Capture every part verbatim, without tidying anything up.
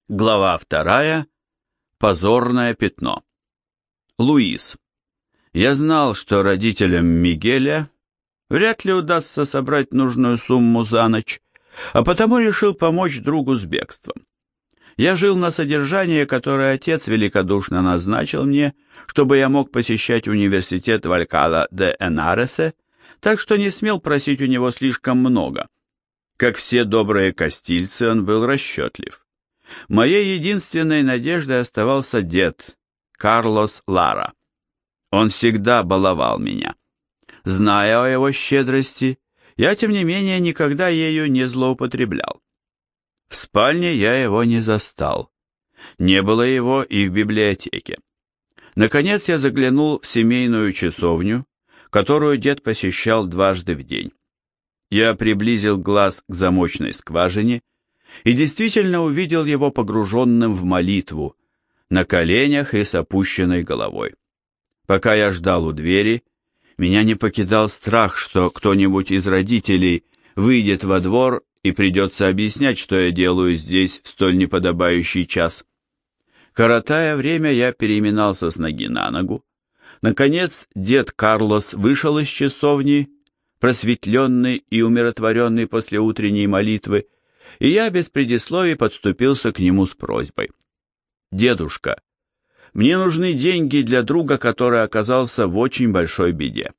Глава вторая. Позорное пятно. Луис. Я знал, что родителям Мигеля вряд ли удастся собрать нужную сумму за ночь, а потому решил помочь другу с бегством. Я жил на содержание, которое отец великодушно назначил мне, чтобы я мог посещать университет в Алькала-де-Энаресе, так что не смел просить у него слишком много. Как все добрые кастильцы, он был расчетлив. Моей единственной надеждой оставался дед, Карлос Лара. Он всегда баловал меня. Зная о его щедрости, я, тем не менее, никогда ею не злоупотреблял. В спальне я его не застал. Не было его и в библиотеке. Наконец я заглянул в семейную часовню, которую дед посещал дважды в день. Я приблизил глаз к замочной скважине и действительно увидел его погруженным в молитву, на коленях и с опущенной головой. Пока я ждал у двери, меня не покидал страх, что кто-нибудь из родителей выйдет во двор и придется объяснять, что я делаю здесь в столь неподобающий час. Коротая время, я переминался с ноги на ногу. Наконец, дед Карлос вышел из часовни, просветленный и умиротворенный после утренней молитвы, и я без предисловий подступился к нему с просьбой. «Дедушка, мне нужны деньги для друга, который оказался в очень большой беде».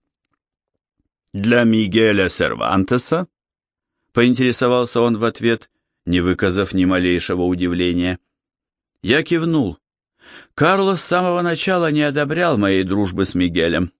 «Для Мигеля Сервантеса?» — поинтересовался он в ответ, не выказав ни малейшего удивления. Я кивнул. Карлос с самого начала не одобрял моей дружбы с Мигелем.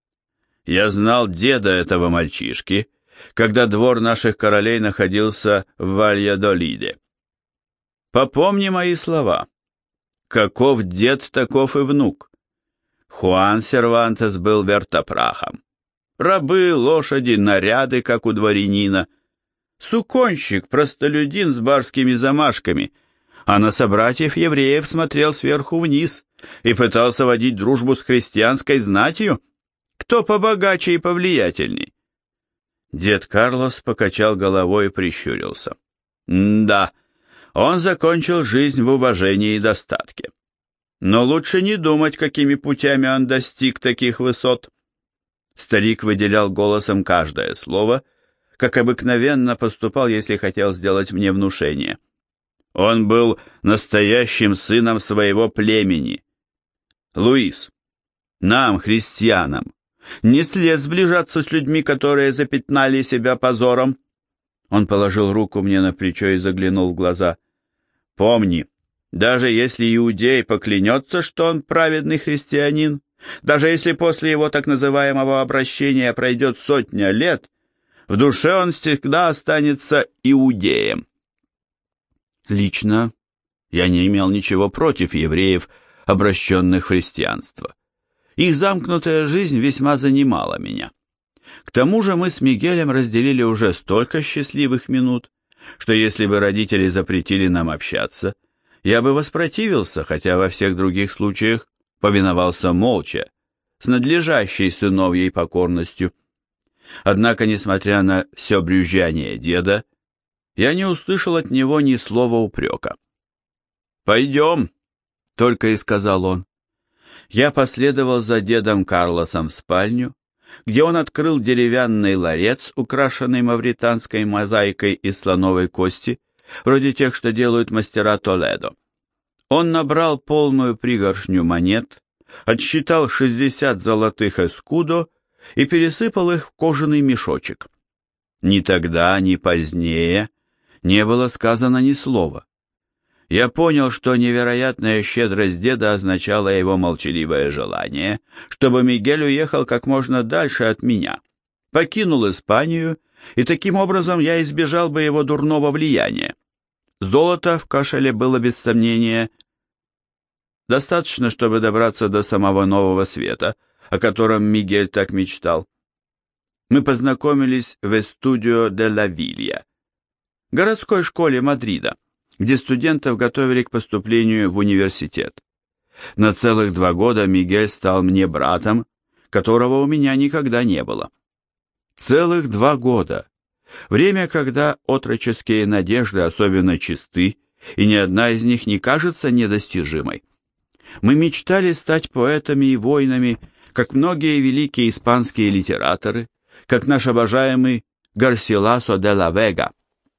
Я знал деда этого мальчишки, когда двор наших королей находился в Вальядолиде. Попомни мои слова. Каков дед, таков и внук. Хуан Сервантес был вертопрахом. Рабы, лошади, наряды, как у дворянина. Суконщик, простолюдин с барскими замашками, а на собратьев-евреев смотрел сверху вниз и пытался водить дружбу с христианской знатью. Кто побогаче и повлиятельней? Дед Карлос покачал головой и прищурился. Да, он закончил жизнь в уважении и достатке. Но лучше не думать, какими путями он достиг таких высот. Старик выделял голосом каждое слово, как обыкновенно поступал, если хотел сделать мне внушение. Он был настоящим сыном своего племени. Луис, нам, христианам, не след сближаться с людьми, которые запятнали себя позором. Он положил руку мне на плечо и заглянул в глаза. Помни, даже если иудей поклянется, что он праведный христианин, даже если после его так называемого обращения пройдет сотня лет, в душе он всегда останется иудеем. Лично я не имел ничего против евреев, обращенных в христианство. Их замкнутая жизнь весьма занимала меня. К тому же мы с Мигелем разделили уже столько счастливых минут, что если бы родители запретили нам общаться, я бы воспротивился, хотя во всех других случаях повиновался молча, с надлежащей сыновьей покорностью. Однако, несмотря на все брюзжание деда, я не услышал от него ни слова упрека. «Пойдем», — только и сказал он. Я последовал за дедом Карлосом в спальню, где он открыл деревянный ларец, украшенный мавританской мозаикой из слоновой кости, вроде тех, что делают мастера Толедо. Он набрал полную пригоршню монет, отсчитал шестьдесят золотых эскудо и пересыпал их в кожаный мешочек. Ни тогда, ни позднее не было сказано ни слова. Я понял, что невероятная щедрость деда означала его молчаливое желание, чтобы Мигель уехал как можно дальше от меня, покинул Испанию, и таким образом я избежал бы его дурного влияния. Золота в кошеле было без сомнения достаточно, чтобы добраться до самого Нового Света, о котором Мигель так мечтал. Мы познакомились в Эстудио де ла Вилья, городской школе Мадрида, где студентов готовили к поступлению в университет. На целых два года Мигель стал мне братом, которого у меня никогда не было. Целых два года. Время, когда отроческие надежды особенно чисты, и ни одна из них не кажется недостижимой. Мы мечтали стать поэтами и воинами, как многие великие испанские литераторы, как наш обожаемый Гарсиласо де ла Вега.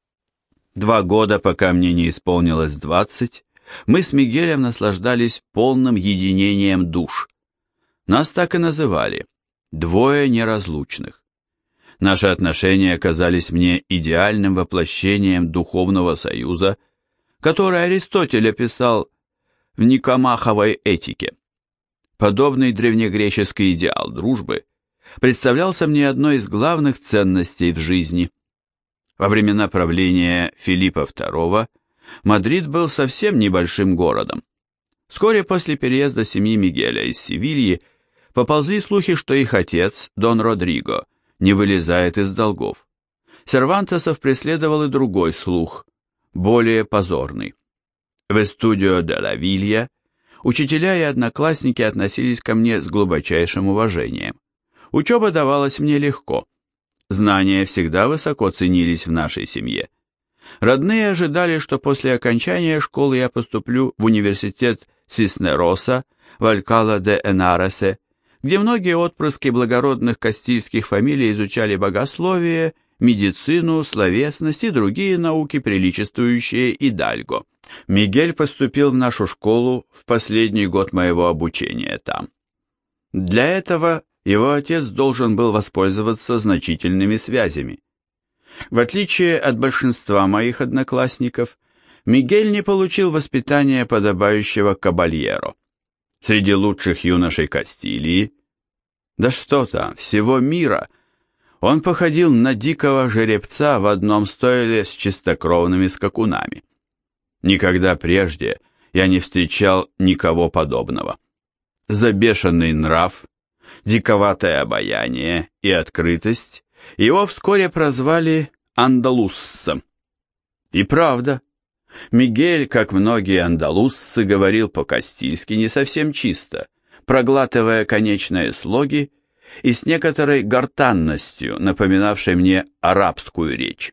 Два года, пока мне не исполнилось двадцать, мы с Мигелем наслаждались полным единением душ. Нас так и называли «двое неразлучных». Наши отношения оказались мне идеальным воплощением духовного союза, который Аристотель описал в Никомаховой этике. Подобный древнегреческий идеал дружбы представлялся мне одной из главных ценностей в жизни. Во времена правления Филиппа второго Мадрид был совсем небольшим городом. Вскоре после переезда семьи Мигеля из Севильи поползли слухи, что их отец, Дон Родриго, не вылезает из долгов. Сервантесов преследовал и другой слух, более позорный. В Эстудио де ла Вилья учителя и одноклассники относились ко мне с глубочайшим уважением. Учеба давалась мне легко. Знания всегда высоко ценились в нашей семье. Родные ожидали, что после окончания школы я поступлю в университет Сиснероса в Алькала де Энаресе, где многие отпрыски благородных кастильских фамилий изучали богословие, медицину, словесность и другие науки, приличествующие идальго. Мигель поступил в нашу школу в последний год моего обучения там. Для этого его отец должен был воспользоваться значительными связями. В отличие от большинства моих одноклассников, Мигель не получил воспитания, подобающего кабальеро. Среди лучших юношей Кастилии, да что там, всего мира, он походил на дикого жеребца в одном стойле с чистокровными скакунами. Никогда прежде я не встречал никого подобного. За бешеный нрав, диковатое обаяние и открытость его вскоре прозвали андалуссом. И правда, Мигель, как многие андалусцы, говорил по-кастильски не совсем чисто, проглатывая конечные слоги и с некоторой гортанностью, напоминавшей мне арабскую речь.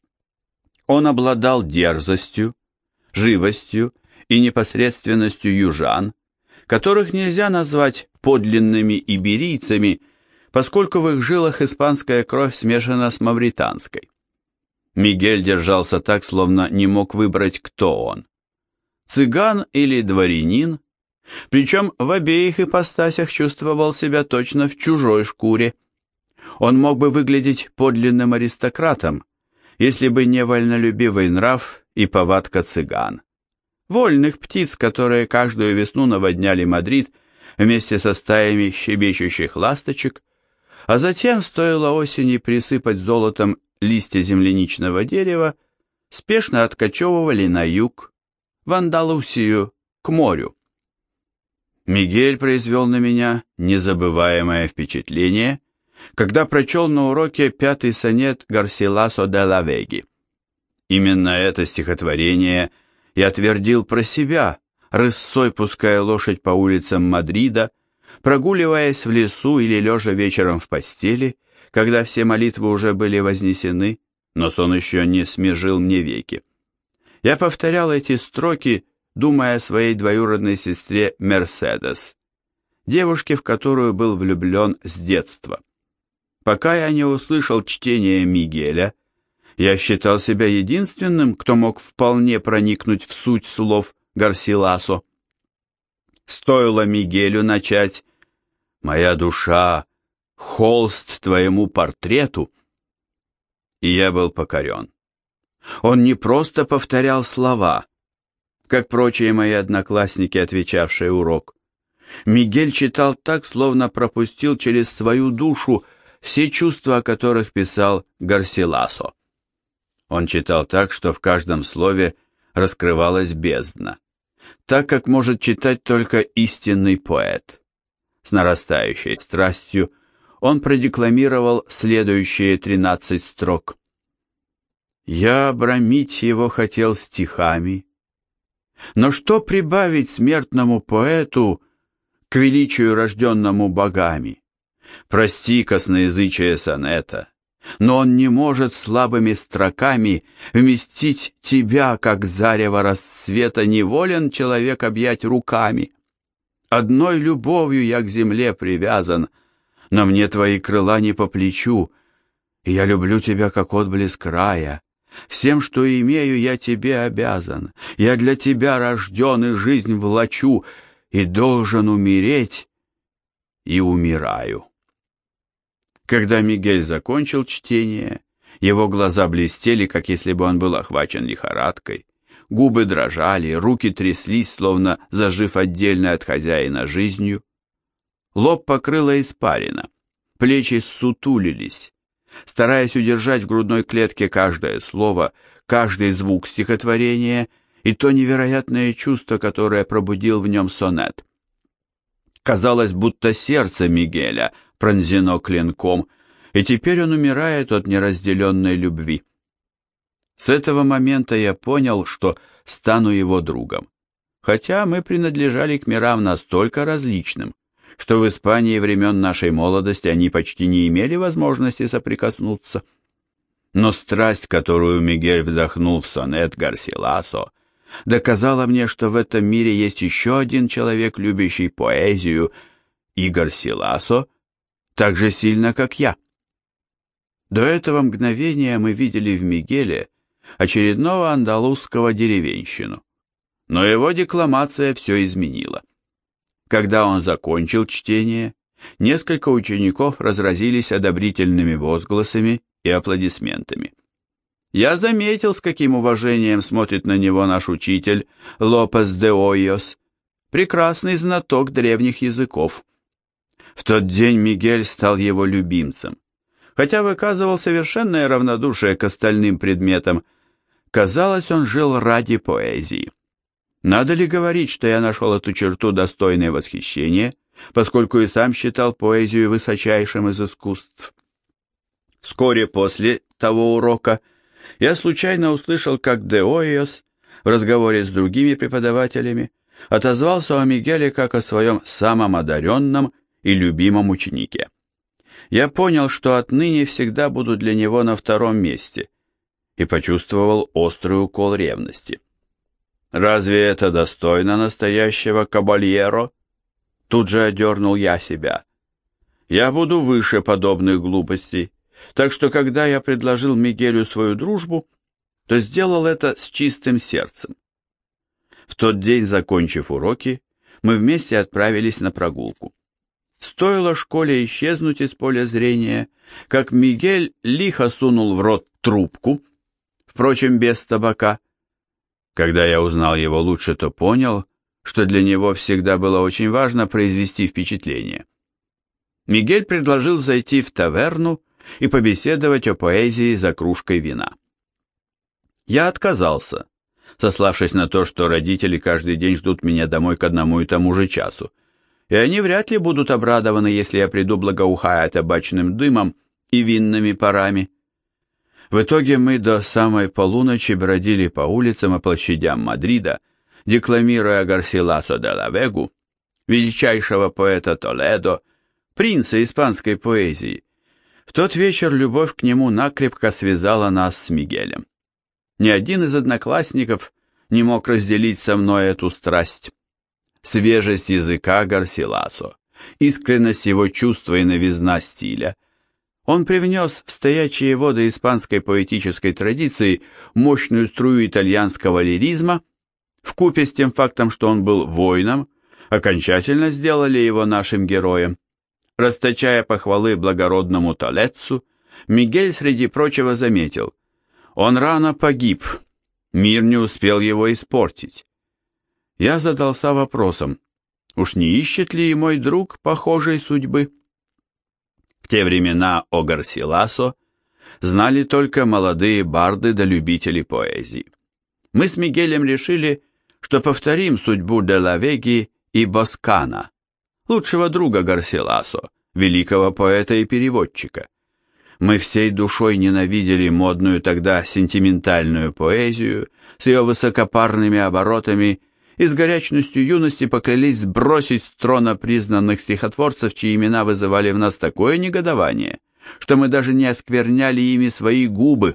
Он обладал дерзостью, живостью и непосредственностью южан, которых нельзя назвать подлинными иберийцами, поскольку в их жилах испанская кровь смешана с мавританской. Мигель держался так, словно не мог выбрать, кто он. Цыган или дворянин, причем в обеих ипостасях чувствовал себя точно в чужой шкуре. Он мог бы выглядеть подлинным аристократом, если бы не вольнолюбивый нрав и повадка цыган. Вольных птиц, которые каждую весну наводняли Мадрид вместе со стаями щебечущих ласточек, а затем, стоило осени присыпать золотом листья земляничного дерева, спешно откачевывали на юг, в Андалусию, к морю. Мигель произвел на меня незабываемое впечатление, когда прочел на уроке пятый сонет Гарсиласо де ла Веги. Именно это стихотворение я твердил про себя, рысцой пуская лошадь по улицам Мадрида, прогуливаясь в лесу или лежа вечером в постели, когда все молитвы уже были вознесены, но сон еще не смежил мне веки. Я повторял эти строки, думая о своей двоюродной сестре Мерседес, девушке, в которую был влюблен с детства. Пока я не услышал чтения Мигеля, я считал себя единственным, кто мог вполне проникнуть в суть слов Гарсиласо. Стоило Мигелю начать «Моя душа, холст твоему портрету», и я был покорен. Он не просто повторял слова, как прочие мои одноклассники, отвечавшие урок. Мигель читал так, словно пропустил через свою душу все чувства, о которых писал Гарсиласо. Он читал так, что в каждом слове раскрывалась бездна, так, как может читать только истинный поэт. С нарастающей страстью он продекламировал следующие тринадцать строк. «Я обрамить его хотел стихами, но что прибавить смертному поэту к величию, рожденному богами? Прости косноязычие сонета, но он не может слабыми строками вместить тебя, как зарево рассвета неволен человек объять руками. Одной любовью я к земле привязан, но мне твои крыла не по плечу, и я люблю тебя, как отблеск рая. Всем, что имею, я тебе обязан. Я для тебя рожден и жизнь влачу, и должен умереть, и умираю. Когда Мигель закончил чтение, его глаза блестели, как если бы он был охвачен лихорадкой. Губы дрожали, руки тряслись, словно зажив отдельно от хозяина жизнью. Лоб покрыло испарина, плечи ссутулились. Стараясь удержать в грудной клетке каждое слово, каждый звук стихотворения и то невероятное чувство, которое пробудил в нем сонет. Казалось, будто сердце Мигеля пронзено клинком, и теперь он умирает от неразделенной любви. С этого момента я понял, что стану его другом, хотя мы принадлежали к мирам настолько различным, что в Испании времен нашей молодости они почти не имели возможности соприкоснуться. Но страсть, которую Мигель вдохнул в сонет Гарсиласо, доказала мне, что в этом мире есть еще один человек, любящий поэзию, и Гарсиласо так же сильно, как я. До этого мгновения мы видели в Мигеле очередного андалузского деревенщину, но его декламация все изменила. Когда он закончил чтение, несколько учеников разразились одобрительными возгласами и аплодисментами. Я заметил, с каким уважением смотрит на него наш учитель Лопес де Ойос, прекрасный знаток древних языков. В тот день Мигель стал его любимцем, хотя выказывал совершенное равнодушие к остальным предметам. Казалось, он жил ради поэзии. Надо ли говорить, что я нашел эту черту достойной восхищения, поскольку и сам считал поэзию высочайшим из искусств. Вскоре после того урока я случайно услышал, как де Ойос в разговоре с другими преподавателями отозвался о Мигеле как о своем самом одаренном и любимом ученике. Я понял, что отныне всегда буду для него на втором месте, и почувствовал острый укол ревности. «Разве это достойно настоящего кабальеро?» Тут же одернул я себя. «Я буду выше подобных глупостей, так что когда я предложил Мигелю свою дружбу, то сделал это с чистым сердцем». В тот день, закончив уроки, мы вместе отправились на прогулку. Стоило школе исчезнуть из поля зрения, как Мигель лихо сунул в рот трубку, впрочем, без табака. Когда я узнал его лучше, то понял, что для него всегда было очень важно произвести впечатление. Мигель предложил зайти в таверну и побеседовать о поэзии за кружкой вина. Я отказался, сославшись на то, что родители каждый день ждут меня домой к одному и тому же часу, и они вряд ли будут обрадованы, если я приду, благоухая табачным дымом и винными парами. В итоге мы до самой полуночи бродили по улицам и площадям Мадрида, декламируя Гарсиласо де ла Вегу, величайшего поэта Толедо, принца испанской поэзии. В тот вечер любовь к нему накрепко связала нас с Мигелем. Ни один из одноклассников не мог разделить со мной эту страсть. Свежесть языка Гарсиласо, искренность его чувства и новизна стиля. Он привнес в стоячие воды испанской поэтической традиции мощную струю итальянского лиризма, вкупе с тем фактом, что он был воином, окончательно сделали его нашим героем. Расточая похвалы благородному Толедцу, Мигель, среди прочего, заметил: «Он рано погиб, мир не успел его испортить». Я задался вопросом, уж не ищет ли и мой друг похожей судьбы? В те времена о Гарсиласо знали только молодые барды да любители поэзии. Мы с Мигелем решили, что повторим судьбу де ла Веги и Боскана, лучшего друга Гарсиласо, великого поэта и переводчика. Мы всей душой ненавидели модную тогда сентиментальную поэзию с ее высокопарными оборотами и с горячностью юности поклялись сбросить с трона признанных стихотворцев, чьи имена вызывали в нас такое негодование, что мы даже не оскверняли ими свои губы.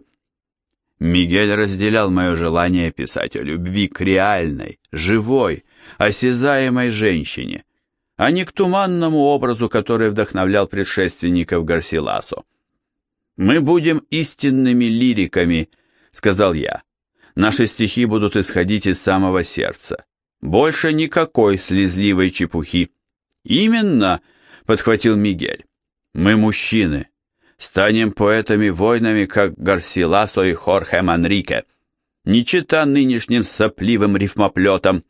Мигель разделял мое желание писать о любви к реальной, живой, осязаемой женщине, а не к туманному образу, который вдохновлял предшественников Гарсиласо. «Мы будем истинными лириками», — сказал я. «Наши стихи будут исходить из самого сердца. Больше никакой слезливой чепухи». «Именно», — подхватил Мигель, — «мы мужчины. Станем поэтами-воинами, как Гарсиласо и Хорхе Манрике, не чета нынешним сопливым рифмоплетом».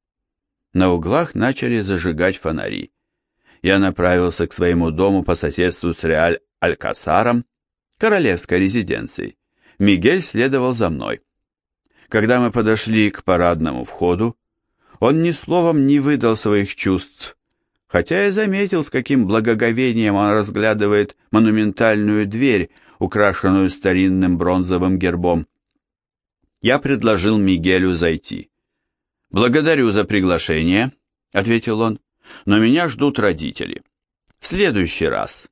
На углах начали зажигать фонари. Я направился к своему дому по соседству с Реаль-Алькасаром, королевской резиденцией. Мигель следовал за мной. Когда мы подошли к парадному входу, он ни словом не выдал своих чувств, хотя я заметил, с каким благоговением он разглядывает монументальную дверь, украшенную старинным бронзовым гербом. Я предложил Мигелю зайти. «Благодарю за приглашение», — ответил он, — «но меня ждут родители. В следующий раз».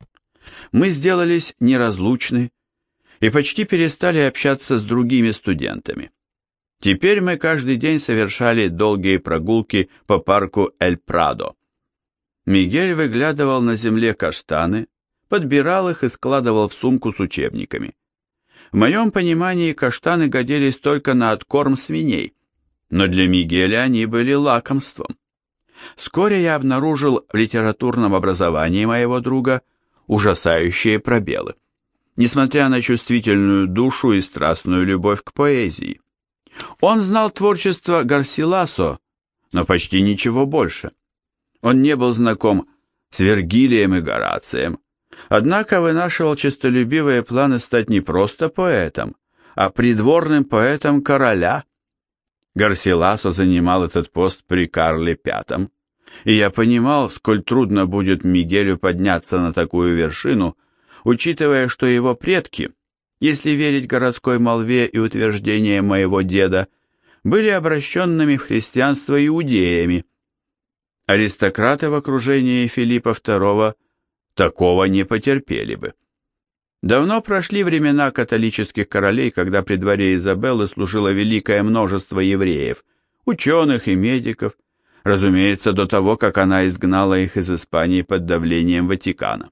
Мы сделались неразлучны и почти перестали общаться с другими студентами. Теперь мы каждый день совершали долгие прогулки по парку Эль-Прадо. Мигель выглядывал на земле каштаны, подбирал их и складывал в сумку с учебниками. В моем понимании каштаны годились только на откорм свиней, но для Мигеля они были лакомством. Вскоре я обнаружил в литературном образовании моего друга ужасающие пробелы, несмотря на чувствительную душу и страстную любовь к поэзии. Он знал творчество Гарсиласо, но почти ничего больше. Он не был знаком с Вергилием и Горацием, однако вынашивал честолюбивые планы стать не просто поэтом, а придворным поэтом короля. Гарсиласо занимал этот пост при Карле Пятом, и я понимал, сколь трудно будет Мигелю подняться на такую вершину, учитывая, что его предки, если верить городской молве и утверждениям моего деда, были обращенными в христианство иудеями. Аристократы в окружении Филиппа второго такого не потерпели бы. Давно прошли времена католических королей, когда при дворе Изабеллы служило великое множество евреев, ученых и медиков, разумеется, до того, как она изгнала их из Испании под давлением Ватикана.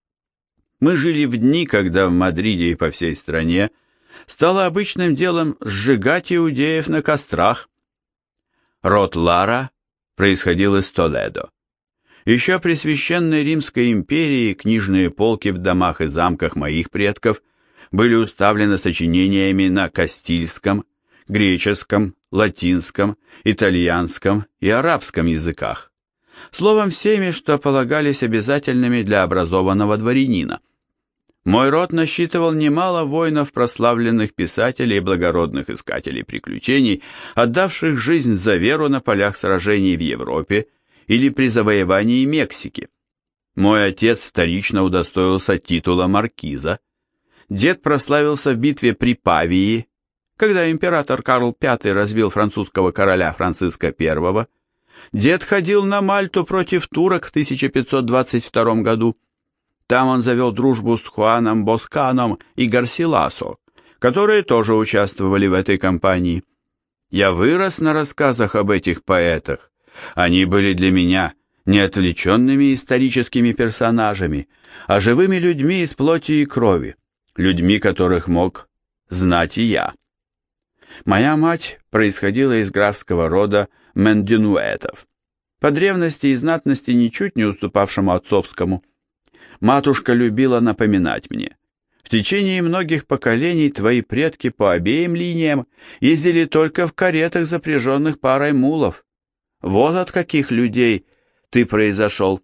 Мы жили в дни, когда в Мадриде и по всей стране стало обычным делом сжигать иудеев на кострах. Род Лара происходил из Толедо. Еще при Священной Римской империи книжные полки в домах и замках моих предков были уставлены сочинениями на кастильском, греческом, латинском, итальянском и арабском языках. Словом, всеми, что полагались обязательными для образованного дворянина. Мой род насчитывал немало воинов, прославленных писателей и благородных искателей приключений, отдавших жизнь за веру на полях сражений в Европе или при завоевании Мексики. Мой отец вторично удостоился титула маркиза. Дед прославился в битве при Павии, когда император Карл Пятый разбил французского короля Франциска Первого. Дед ходил на Мальту против турок в тысяча пятьсот двадцать втором году. Там он завел дружбу с Хуаном Босканом и Гарсиласо, которые тоже участвовали в этой кампании. Я вырос на рассказах об этих поэтах. Они были для меня не отвлеченными историческими персонажами, а живыми людьми из плоти и крови, людьми, которых мог знать и я. Моя мать происходила из графского рода Мендинуэтов, по древности и знатности ничуть не уступавшему отцовскому. Матушка любила напоминать мне: в течение многих поколений твои предки по обеим линиям ездили только в каретах, запряженных парой мулов. Вот от каких людей ты произошел.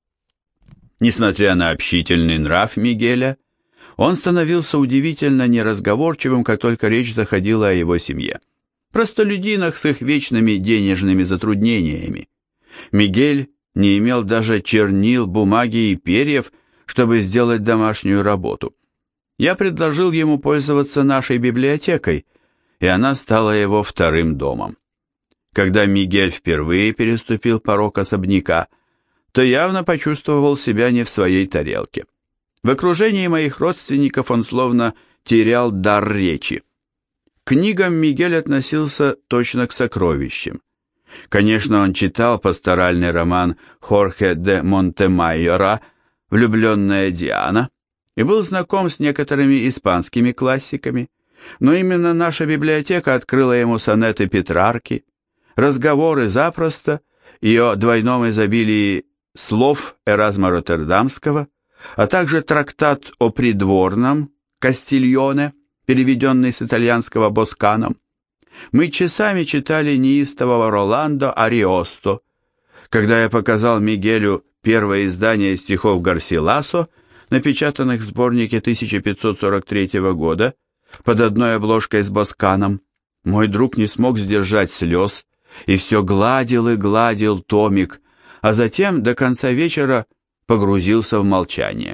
Несмотря на общительный нрав Мигеля, он становился удивительно неразговорчивым, как только речь заходила о его семье, простолюдинах с их вечными денежными затруднениями. Мигель не имел даже чернил, бумаги и перьев, чтобы сделать домашнюю работу. Я предложил ему пользоваться нашей библиотекой, и она стала его вторым домом. Когда Мигель впервые переступил порог особняка, то явно почувствовал себя не в своей тарелке. В окружении моих родственников он словно терял дар речи. К книгам Мигель относился точно к сокровищам. Конечно, он читал пасторальный роман Хорхе де Монтемайора «Влюбленная Диана» и был знаком с некоторыми испанскими классиками, но именно наша библиотека открыла ему сонеты Петрарки, разговоры запросто и о двойном изобилии слов Эразма Роттердамского, а также трактат о придворном Кастильоне, переведенный с итальянского Босканом. Мы часами читали неистового Роландо Ариосто. Когда я показал Мигелю первое издание стихов Гарсиласо, напечатанных в сборнике тысяча пятьсот сорок третьего года, под одной обложкой с Босканом, мой друг не смог сдержать слез и все гладил и гладил томик, а затем до конца вечера погрузился в молчание.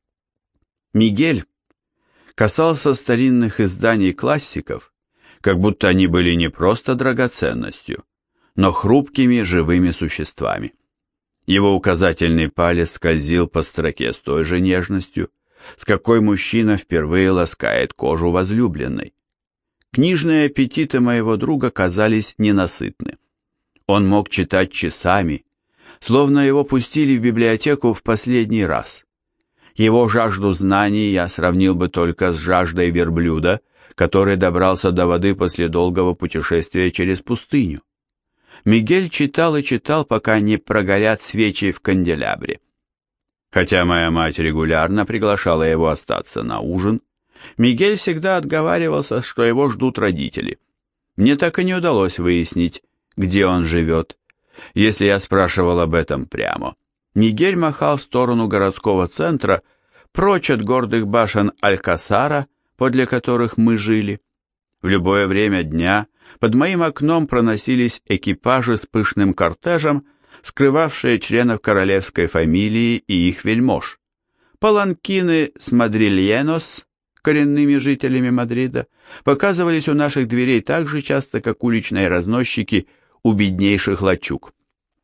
Мигель касался старинных изданий классиков, как будто они были не просто драгоценностью, но хрупкими живыми существами. Его указательный палец скользил по строке с той же нежностью, с какой мужчина впервые ласкает кожу возлюбленной. Книжные аппетиты моего друга казались ненасытны. Он мог читать часами, словно его пустили в библиотеку в последний раз. Его жажду знаний я сравнил бы только с жаждой верблюда, который добрался до воды после долгого путешествия через пустыню. Мигель читал и читал, пока не прогорят свечи в канделябре. Хотя моя мать регулярно приглашала его остаться на ужин, Мигель всегда отговаривался, что его ждут родители. Мне так и не удалось выяснить, где он живет. Если я спрашивал об этом прямо, Мигель махал в сторону городского центра, прочь от гордых башен Алькасара, подле которых мы жили. В любое время дня под моим окном проносились экипажи с пышным кортежем, скрывавшие членов королевской фамилии и их вельмож. Паланкины с мадрильенос, коренными жителями Мадрида, показывались у наших дверей так же часто, как уличные разносчики у беднейших лачуг.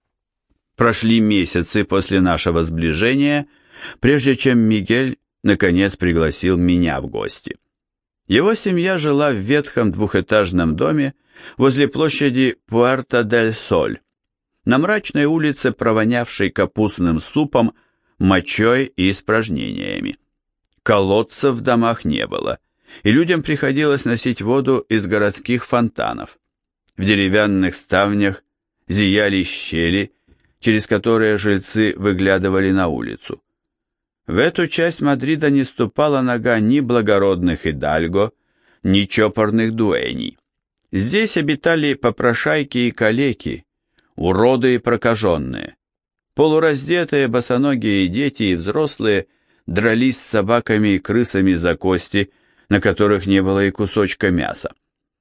Прошли месяцы после нашего сближения, прежде чем Мигель наконец пригласил меня в гости. Его семья жила в ветхом двухэтажном доме возле площади Пуэрто-дель-Соль, на мрачной улице, провонявшей капустным супом, мочой и испражнениями. Колодцев в домах не было, и людям приходилось носить воду из городских фонтанов. В деревянных ставнях зияли щели, через которые жильцы выглядывали на улицу. В эту часть Мадрида не ступала нога ни благородных идальго, ни чопорных дуэней. Здесь обитали попрошайки и калеки, уроды и прокаженные. Полураздетые босоногие дети и взрослые дрались с собаками и крысами за кости, на которых не было и кусочка мяса.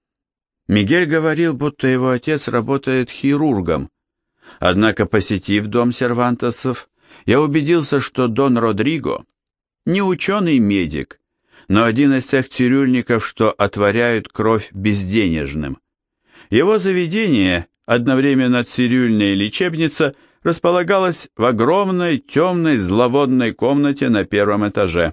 Мигель говорил, будто его отец работает хирургом, однако, посетив дом Сервантесов, я убедился, что Дон Родриго не ученый-медик, но один из тех цирюльников, что отворяют кровь безденежным. Его заведение, одновременно цирюльня и лечебница, располагалось в огромной темной зловонной комнате на первом этаже.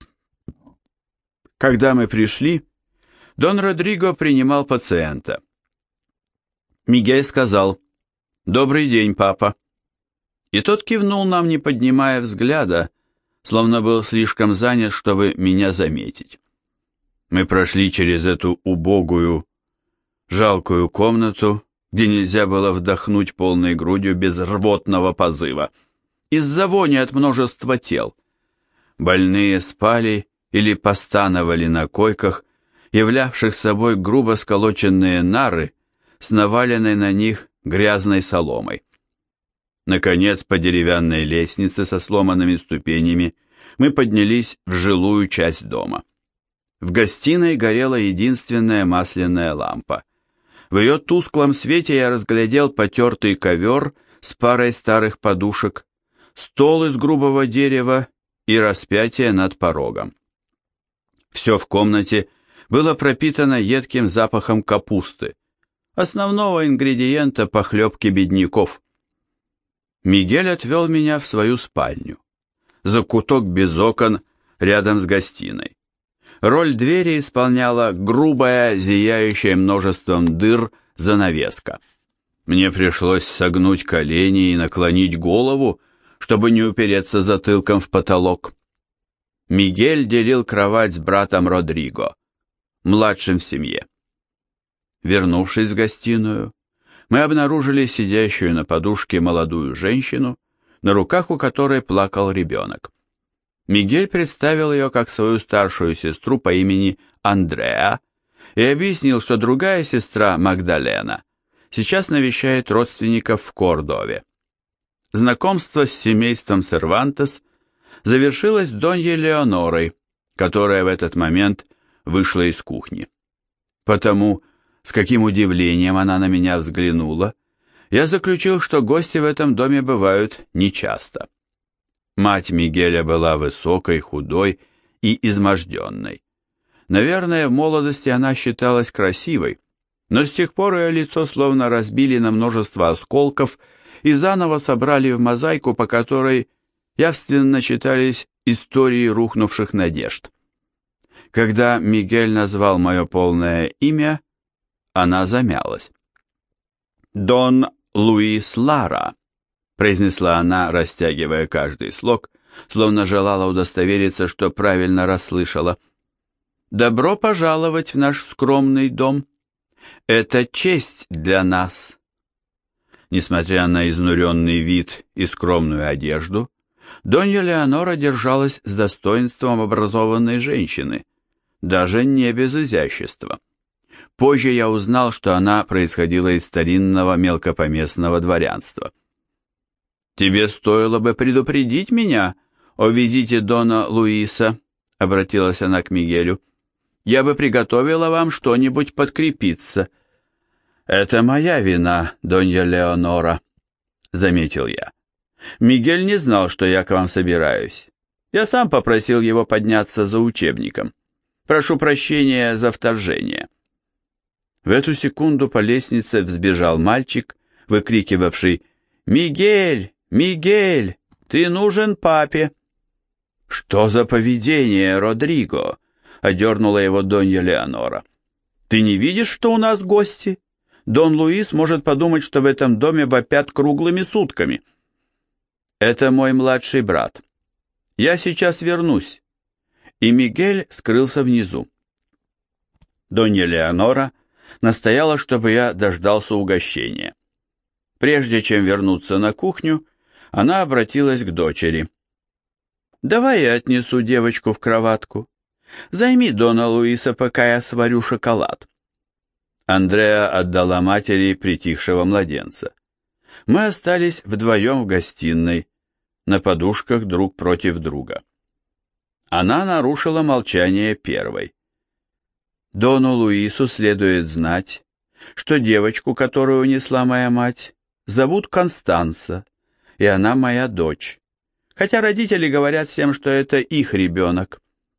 Когда мы пришли, Дон Родриго принимал пациента. Мигель сказал: «Добрый день, папа». И тот кивнул нам, не поднимая взгляда, словно был слишком занят, чтобы меня заметить. Мы прошли через эту убогую, жалкую комнату, где нельзя было вдохнуть полной грудью без рвотного позыва, из-за вони от множества тел. Больные спали или постановали на койках, являвших собой грубо сколоченные нары с наваленной на них грязной соломой. Наконец, по деревянной лестнице со сломанными ступенями мы поднялись в жилую часть дома. В гостиной горела единственная масляная лампа. В ее тусклом свете я разглядел потертый ковер с парой старых подушек, стол из грубого дерева и распятие над порогом. Все в комнате было пропитано едким запахом капусты, основного ингредиента похлебки бедняков. Мигель отвел меня в свою спальню. Закуток без окон рядом с гостиной. Роль двери исполняла грубая, зияющая множеством дыр занавеска. Мне пришлось согнуть колени и наклонить голову, чтобы не упереться затылком в потолок. Мигель делил кровать с братом Родриго, младшим в семье. Вернувшись в гостиную, мы обнаружили сидящую на подушке молодую женщину, на руках у которой плакал ребенок. Мигель представил ее как свою старшую сестру по имени Андреа и объяснил, что другая сестра, Магдалена, сейчас навещает родственников в Кордове. Знакомство с семейством Сервантес завершилось Доньей Леонорой, которая в этот момент вышла из кухни. Потому, с каким удивлением она на меня взглянула, я заключил, что гости в этом доме бывают нечасто. Мать Мигеля была высокой, худой и изможденной. Наверное, в молодости она считалась красивой, но с тех пор ее лицо словно разбили на множество осколков и заново собрали в мозаику, по которой явственно читались истории рухнувших надежд. Когда Мигель назвал мое полное имя, она замялась. «Дон Луис Лара», — произнесла она, растягивая каждый слог, словно желала удостовериться, что правильно расслышала. «Добро пожаловать в наш скромный дом. Это честь для нас». Несмотря на изнуренный вид и скромную одежду, Донья Леонора держалась с достоинством образованной женщины, даже не без изящества. Позже я узнал, что она происходила из старинного мелкопоместного дворянства. «Тебе стоило бы предупредить меня о визите Дона Луиса», — обратилась она к Мигелю. «Я бы приготовила вам что-нибудь подкрепиться». «Это моя вина, Донья Леонора», — заметил я. «Мигель не знал, что я к вам собираюсь. Я сам попросил его подняться за учебником. Прошу прощения за вторжение». В эту секунду по лестнице взбежал мальчик, выкрикивавший «Мигель! Мигель! Ты нужен папе!» «Что за поведение, Родриго?» — одернула его Донья Леонора. «Ты не видишь, что у нас гости? Дон Луис может подумать, что в этом доме вопят круглыми сутками». «Это мой младший брат. Я сейчас вернусь». И Мигель скрылся внизу. Донья Леонора настояла, чтобы я дождался угощения. Прежде чем вернуться на кухню, она обратилась к дочери. «Давай я отнесу девочку в кроватку. Займи Дона Луиса, пока я сварю шоколад». Андреа отдала матери притихшего младенца. Мы остались вдвоем в гостиной, на подушках друг против друга. Она нарушила молчание первой. «Дону Луису следует знать, что девочку, которую унесла моя мать, зовут Констанца, и она моя дочь, хотя родители говорят всем, что это их ребенок».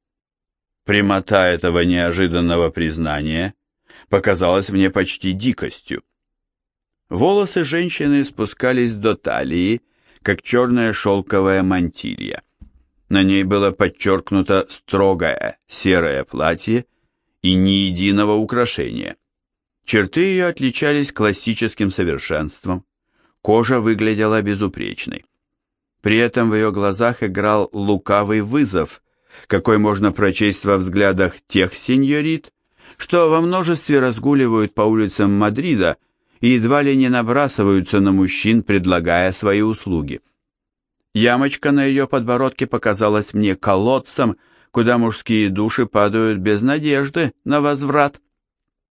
Прямота этого неожиданного признания показалась мне почти дикостью. Волосы женщины спускались до талии, как черная шелковая мантилья. На ней было подчеркнуто строгое серое платье и ни единого украшения. Черты ее отличались классическим совершенством, кожа выглядела безупречной. При этом в ее глазах играл лукавый вызов, какой можно прочесть во взглядах тех сеньорит, что во множестве разгуливают по улицам Мадрида и едва ли не набрасываются на мужчин, предлагая свои услуги. Ямочка на ее подбородке показалась мне колодцем, куда мужские души падают без надежды на возврат.